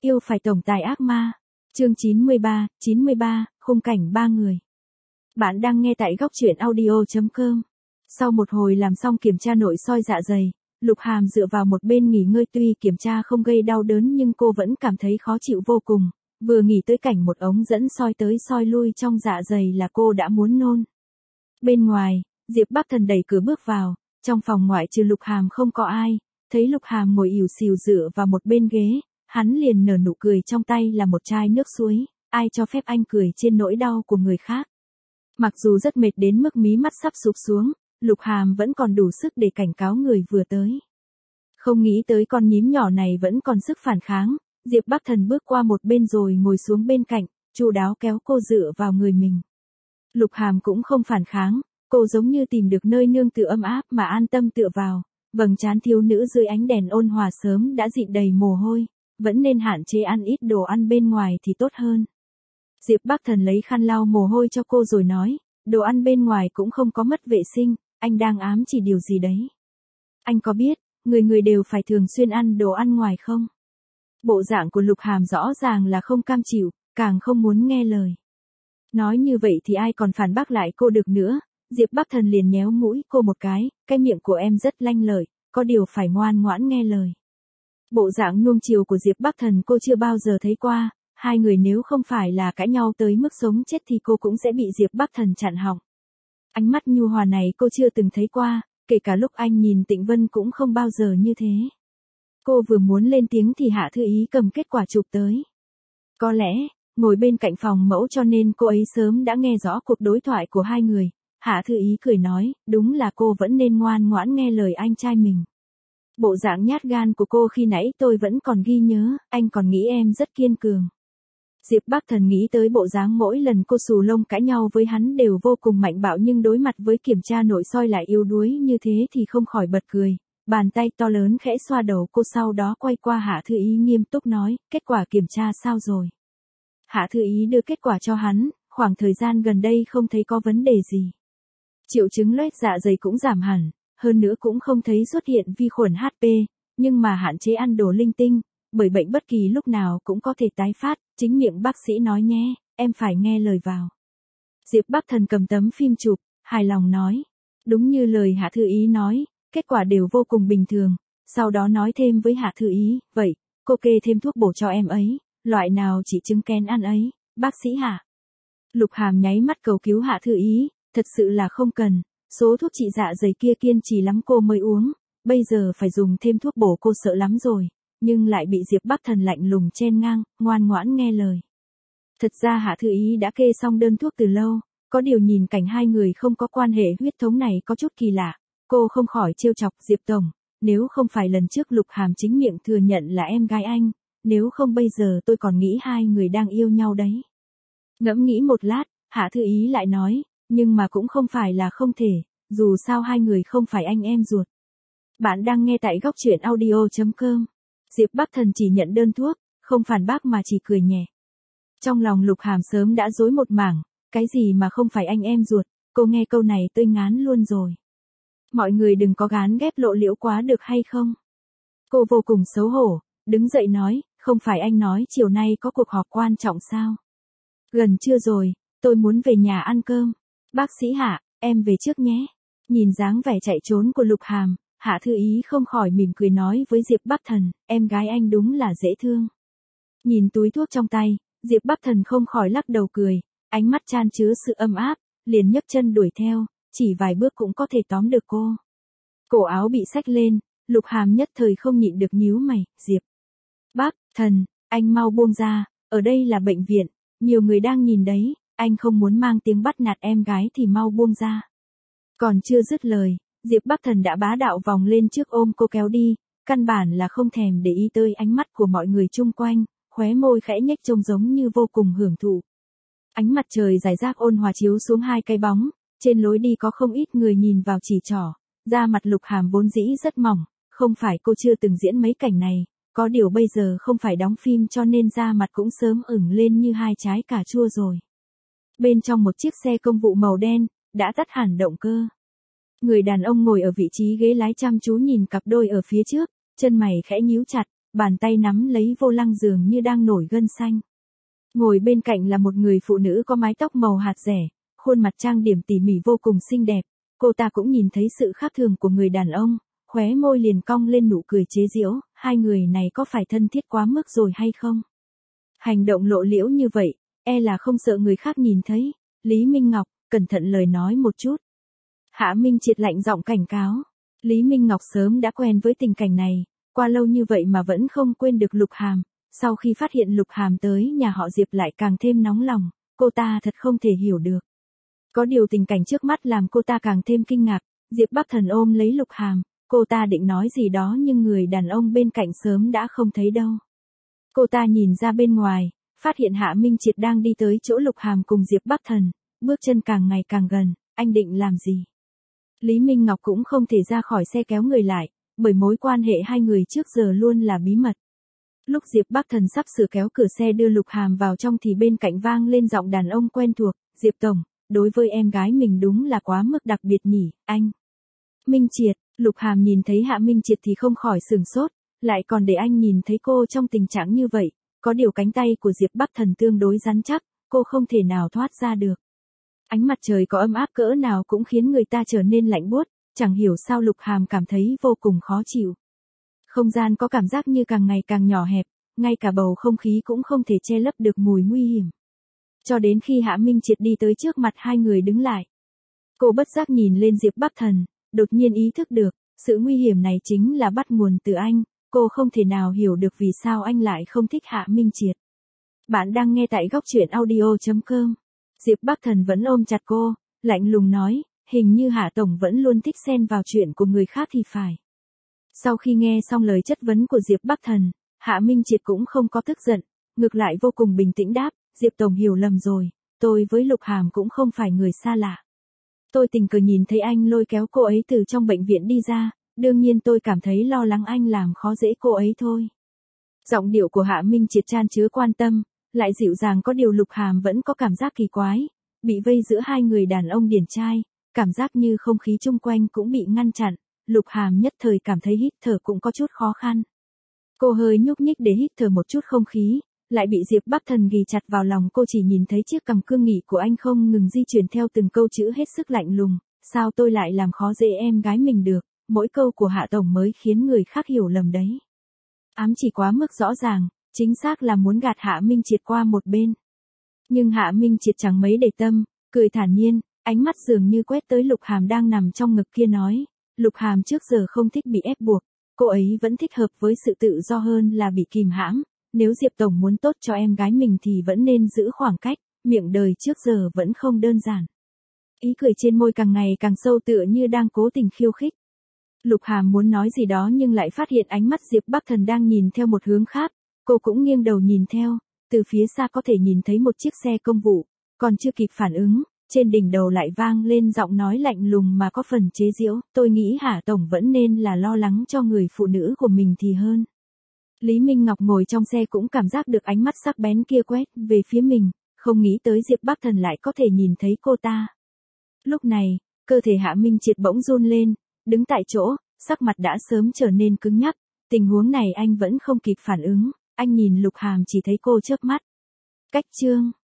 Yêu phải tổng tài ác ma. Chương 93, khung cảnh ba người. Bạn đang nghe tại góc truyện audio.com. Sau một hồi làm xong kiểm tra nội soi dạ dày, Lục Hàm dựa vào một bên nghỉ ngơi, tuy kiểm tra không gây đau đớn nhưng cô vẫn cảm thấy khó chịu vô cùng, vừa nghĩ tới cảnh một ống dẫn soi tới soi lui trong dạ dày là cô đã muốn nôn. Bên ngoài, Diệp Bắc Thần đẩy cửa bước vào, trong phòng ngoại trừ Lục Hàm không có ai, thấy Lục Hàm ngồi ỉu xìu dựa vào một bên ghế, hắn liền nở nụ cười, trong tay là một chai nước suối, ai cho phép anh cười trên nỗi đau của người khác. Mặc dù rất mệt đến mức mí mắt sắp sụp xuống, Lục Hàm vẫn còn đủ sức để cảnh cáo người vừa tới. Không nghĩ tới con nhím nhỏ này vẫn còn sức phản kháng, Diệp Bắc Thần bước qua một bên rồi ngồi xuống bên cạnh, chu đáo kéo cô dựa vào người mình. Lục Hàm cũng không phản kháng, cô giống như tìm được nơi nương tựa ấm áp mà an tâm tựa vào, vầng trán thiếu nữ dưới ánh đèn ôn hòa sớm đã dịn đầy mồ hôi, vẫn nên hạn chế ăn ít đồ ăn bên ngoài thì tốt hơn. Diệp Bắc Thần lấy khăn lau mồ hôi cho cô rồi nói, đồ ăn bên ngoài cũng không có mất vệ sinh, anh đang ám chỉ điều gì đấy? Anh có biết, người đều phải thường xuyên ăn đồ ăn ngoài không? Bộ dạng của Lục Hàm rõ ràng là không cam chịu, càng không muốn nghe lời. Nói như vậy thì ai còn phản bác lại cô được nữa, Diệp Bắc Thần liền nhéo mũi cô một cái miệng của em rất lanh lợi, có điều phải ngoan ngoãn nghe lời. Bộ dạng nuông chiều của Diệp Bắc Thần cô chưa bao giờ thấy qua, hai người nếu không phải là cãi nhau tới mức sống chết thì cô cũng sẽ bị Diệp Bắc Thần chặn họng. Ánh mắt nhu hòa này cô chưa từng thấy qua, kể cả lúc anh nhìn Tịnh Vân cũng không bao giờ như thế. Cô vừa muốn lên tiếng thì Hạ Thư Ý cầm kết quả chụp tới. Có lẽ, ngồi bên cạnh phòng mẫu cho nên cô ấy sớm đã nghe rõ cuộc đối thoại của hai người. Hạ Thư Ý cười nói, đúng là cô vẫn nên ngoan ngoãn nghe lời anh trai mình. Bộ dạng nhát gan của cô khi nãy tôi vẫn còn ghi nhớ, anh còn nghĩ em rất kiên cường. Diệp Bắc Thần nghĩ tới bộ dáng mỗi lần cô xù lông cãi nhau với hắn đều vô cùng mạnh bạo nhưng đối mặt với kiểm tra nội soi lại yếu đuối như thế thì không khỏi bật cười. Bàn tay to lớn khẽ xoa đầu cô, sau đó quay qua Hạ Thư Ý nghiêm túc nói, kết quả kiểm tra sao rồi? Hạ Thư Ý đưa kết quả cho hắn, khoảng thời gian gần đây không thấy có vấn đề gì. Triệu chứng loét dạ dày cũng giảm hẳn, hơn nữa cũng không thấy xuất hiện vi khuẩn HP, nhưng mà hạn chế ăn đồ linh tinh, bởi bệnh bất kỳ lúc nào cũng có thể tái phát, chính miệng bác sĩ nói nhé, em phải nghe lời vào. Diệp Bắc Thần cầm tấm phim chụp, hài lòng nói, đúng như lời Hạ Thư Ý nói, kết quả đều vô cùng bình thường, sau đó nói thêm với Hạ Thư Ý, vậy, cô kê thêm thuốc bổ cho em ấy, loại nào chỉ chứng kén ăn ấy, bác sĩ Hạ. Lục Hàm nháy mắt cầu cứu Hạ Thư Ý, thật sự là không cần, số thuốc trị dạ dày kia kiên trì lắm cô mới uống, bây giờ phải dùng thêm thuốc bổ cô sợ lắm rồi, nhưng lại bị Diệp Bắc Thần lạnh lùng chen ngang, ngoan ngoãn nghe lời. Thật ra Hạ Thư Ý đã kê xong đơn thuốc từ lâu, có điều nhìn cảnh hai người không có quan hệ huyết thống này có chút kỳ lạ, cô không khỏi trêu chọc Diệp Tổng, nếu không phải lần trước Lục Hàm chính miệng thừa nhận là em gái anh, nếu không bây giờ tôi còn nghĩ hai người đang yêu nhau đấy. Ngẫm nghĩ một lát, Hạ Thư Ý lại nói, nhưng mà cũng không phải là không thể, dù sao hai người không phải anh em ruột. Bạn đang nghe tại góc truyện audio.com. Diệp Bắc Thần chỉ nhận đơn thuốc, không phản bác mà chỉ cười nhẹ. Trong lòng Lục Hàm sớm đã rối một mảng, cái gì mà không phải anh em ruột, cô nghe câu này tôi ngán luôn rồi. Mọi người đừng có gán ghép lộ liễu quá được hay không? Cô vô cùng xấu hổ, đứng dậy nói, không phải anh nói chiều nay có cuộc họp quan trọng sao? Gần trưa rồi, tôi muốn về nhà ăn cơm. Bác sĩ Hạ, em về trước nhé. Nhìn dáng vẻ chạy trốn của Lục Hàm, Hạ Thư Ý không khỏi mỉm cười nói với Diệp Bắc Thần, em gái anh đúng là dễ thương. Nhìn túi thuốc trong tay, Diệp Bắc Thần không khỏi lắc đầu cười, ánh mắt chan chứa sự âm áp, liền nhấc chân đuổi theo, chỉ vài bước cũng có thể tóm được cô. Cổ áo bị xách lên, Lục Hàm nhất thời không nhịn được nhíu mày, Diệp Bắc Thần, anh mau buông ra, ở đây là bệnh viện, nhiều người đang nhìn đấy, anh không muốn mang tiếng bắt nạt em gái thì mau buông ra. Còn chưa dứt lời, Diệp Bắc Thần đã bá đạo vòng lên trước ôm cô kéo đi, căn bản là không thèm để ý tới ánh mắt của mọi người chung quanh, khóe môi khẽ nhếch trông giống như vô cùng hưởng thụ. Ánh mặt trời rải rác ôn hòa chiếu xuống hai cái bóng, trên lối đi có không ít người nhìn vào chỉ trỏ, da mặt Lục Hàm vốn dĩ rất mỏng, không phải cô chưa từng diễn mấy cảnh này, có điều bây giờ không phải đóng phim cho nên da mặt cũng sớm ửng lên như hai trái cà chua rồi. Bên trong một chiếc xe công vụ màu đen, đã tắt hẳn động cơ. Người đàn ông ngồi ở vị trí ghế lái chăm chú nhìn cặp đôi ở phía trước, chân mày khẽ nhíu chặt, bàn tay nắm lấy vô lăng dường như đang nổi gân xanh. Ngồi bên cạnh là một người phụ nữ có mái tóc màu hạt rẻ, khuôn mặt trang điểm tỉ mỉ vô cùng xinh đẹp. Cô ta cũng nhìn thấy sự khác thường của người đàn ông, khóe môi liền cong lên nụ cười chế giễu, hai người này có phải thân thiết quá mức rồi hay không? Hành động lộ liễu như vậy, e là không sợ người khác nhìn thấy. Lý Minh Ngọc, cẩn thận lời nói một chút. Hạ Minh Triệt lạnh giọng cảnh cáo. Lý Minh Ngọc sớm đã quen với tình cảnh này, qua lâu như vậy mà vẫn không quên được Lục Hàm. Sau khi phát hiện Lục Hàm tới nhà họ Diệp lại càng thêm nóng lòng, cô ta thật không thể hiểu được. Có điều tình cảnh trước mắt làm cô ta càng thêm kinh ngạc, Diệp Bắc Thần ôm lấy Lục Hàm, cô ta định nói gì đó nhưng người đàn ông bên cạnh sớm đã không thấy đâu. Cô ta nhìn ra bên ngoài, phát hiện Hạ Minh Triệt đang đi tới chỗ Lục Hàm cùng Diệp Bắc Thần, bước chân càng ngày càng gần, anh định làm gì? Lý Minh Ngọc cũng không thể ra khỏi xe kéo người lại, bởi mối quan hệ hai người trước giờ luôn là bí mật. Lúc Diệp Bắc Thần sắp sửa kéo cửa xe đưa Lục Hàm vào trong thì bên cạnh vang lên giọng đàn ông quen thuộc, Diệp Tổng, đối với em gái mình đúng là quá mức đặc biệt nhỉ, anh. Minh Triệt, Lục Hàm nhìn thấy Hạ Minh Triệt thì không khỏi sửng sốt, lại còn để anh nhìn thấy cô trong tình trạng như vậy, có điều cánh tay của Diệp Bắc Thần tương đối rắn chắc, cô không thể nào thoát ra được. Ánh mặt trời có ấm áp cỡ nào cũng khiến người ta trở nên lạnh buốt, chẳng hiểu sao Lục Hàm cảm thấy vô cùng khó chịu. Không gian có cảm giác như càng ngày càng nhỏ hẹp, ngay cả bầu không khí cũng không thể che lấp được mùi nguy hiểm. Cho đến khi Hạ Minh Triệt đi tới trước mặt hai người đứng lại. Cô bất giác nhìn lên Diệp Bắc Thần, đột nhiên ý thức được, sự nguy hiểm này chính là bắt nguồn từ anh, cô không thể nào hiểu được vì sao anh lại không thích Hạ Minh Triệt. Bạn đang nghe tại góc truyện audio.com. Diệp Bắc Thần vẫn ôm chặt cô, lạnh lùng nói, hình như Hạ Tổng vẫn luôn thích xen vào chuyện của người khác thì phải. Sau khi nghe xong lời chất vấn của Diệp Bắc Thần, Hạ Minh Triệt cũng không có tức giận, ngược lại vô cùng bình tĩnh đáp, Diệp Tổng hiểu lầm rồi, tôi với Lục Hàm cũng không phải người xa lạ. Tôi tình cờ nhìn thấy anh lôi kéo cô ấy từ trong bệnh viện đi ra, đương nhiên tôi cảm thấy lo lắng anh làm khó dễ cô ấy thôi. Giọng điệu của Hạ Minh Triệt chan chứa quan tâm, lại dịu dàng, có điều Lục Hàm vẫn có cảm giác kỳ quái, bị vây giữa hai người đàn ông điển trai, cảm giác như không khí chung quanh cũng bị ngăn chặn, Lục Hàm nhất thời cảm thấy hít thở cũng có chút khó khăn. Cô hơi nhúc nhích để hít thở một chút không khí, lại bị Diệp Bắc Thần ghì chặt vào lòng, cô chỉ nhìn thấy chiếc cằm cương nghị của anh không ngừng di chuyển theo từng câu chữ hết sức lạnh lùng, sao tôi lại làm khó dễ em gái mình được, mỗi câu của Hạ Tổng mới khiến người khác hiểu lầm đấy. Ám chỉ quá mức rõ ràng, chính xác là muốn gạt Hạ Minh Triệt qua một bên. Nhưng Hạ Minh Triệt chẳng mấy để tâm, cười thản nhiên, ánh mắt dường như quét tới Lục Hàm đang nằm trong ngực kia nói, Lục Hàm trước giờ không thích bị ép buộc, cô ấy vẫn thích hợp với sự tự do hơn là bị kìm hãm, nếu Diệp Tổng muốn tốt cho em gái mình thì vẫn nên giữ khoảng cách, miệng đời trước giờ vẫn không đơn giản. Ý cười trên môi càng ngày càng sâu tựa như đang cố tình khiêu khích. Lục Hàm muốn nói gì đó nhưng lại phát hiện ánh mắt Diệp Bắc Thần đang nhìn theo một hướng khác, cô cũng nghiêng đầu nhìn theo, từ phía xa có thể nhìn thấy một chiếc xe công vụ, còn chưa kịp phản ứng, trên đỉnh đầu lại vang lên giọng nói lạnh lùng mà có phần chế giễu, tôi nghĩ Hạ Tổng vẫn nên là lo lắng cho người phụ nữ của mình thì hơn. Lý Minh Ngọc ngồi trong xe cũng cảm giác được ánh mắt sắc bén kia quét về phía mình, không nghĩ tới Diệp Bắc Thần lại có thể nhìn thấy cô ta. Lúc này, cơ thể Hạ Minh Triệt bỗng run lên, đứng tại chỗ, sắc mặt đã sớm trở nên cứng nhắc, tình huống này anh vẫn không kịp phản ứng, anh nhìn Lục Hàm chỉ thấy cô chớp mắt. Cách chương